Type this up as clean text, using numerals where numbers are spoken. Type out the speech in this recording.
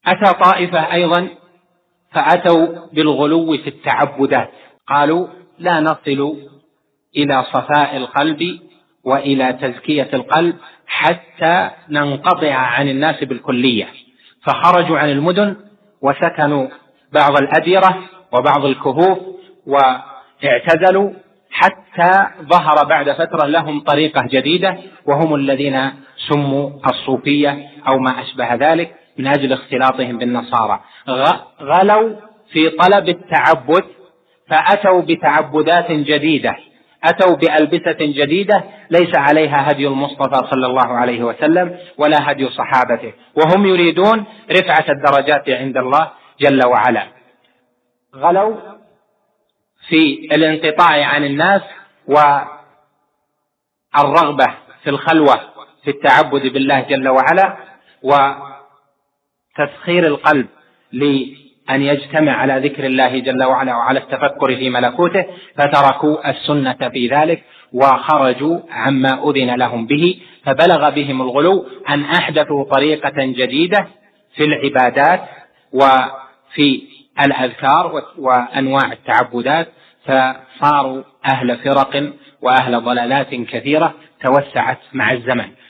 أتى طائفة أيضا فأتوا بالغلو في التعبدات، قالوا لا نصل إلى صفاء القلب وإلى تزكية القلب حتى ننقطع عن الناس بالكلية، فخرجوا عن المدن وسكنوا بعض الأديرة وبعض الكهوف واعتزلوا، حتى ظهر بعد فترة لهم طريقة جديدة وهم الذين سموا الصوفية أو ما أشبه ذلك من أجل اختلاطهم بالنصارى. غلوا في طلب التعبد فأتوا بتعبدات جديدة، أتوا بألبسة جديدة ليس عليها هدي المصطفى صلى الله عليه وسلم ولا هدي صحابته، وهم يريدون رفعة الدرجات عند الله جل وعلا. غلوا في الانقطاع عن الناس والرغبة في الخلوة في التعبد بالله جل وعلا وتسخير القلب لأن يجتمع على ذكر الله جل وعلا وعلى التفكر في ملكوته، فتركوا السنة في ذلك وخرجوا عما أذن لهم به، فبلغ بهم الغلو أن أحدثوا طريقة جديدة في العبادات وفي الأذكار وأنواع التعبدات، فصاروا أهل فرق وأهل ضلالات كثيرة توسعت مع الزمن.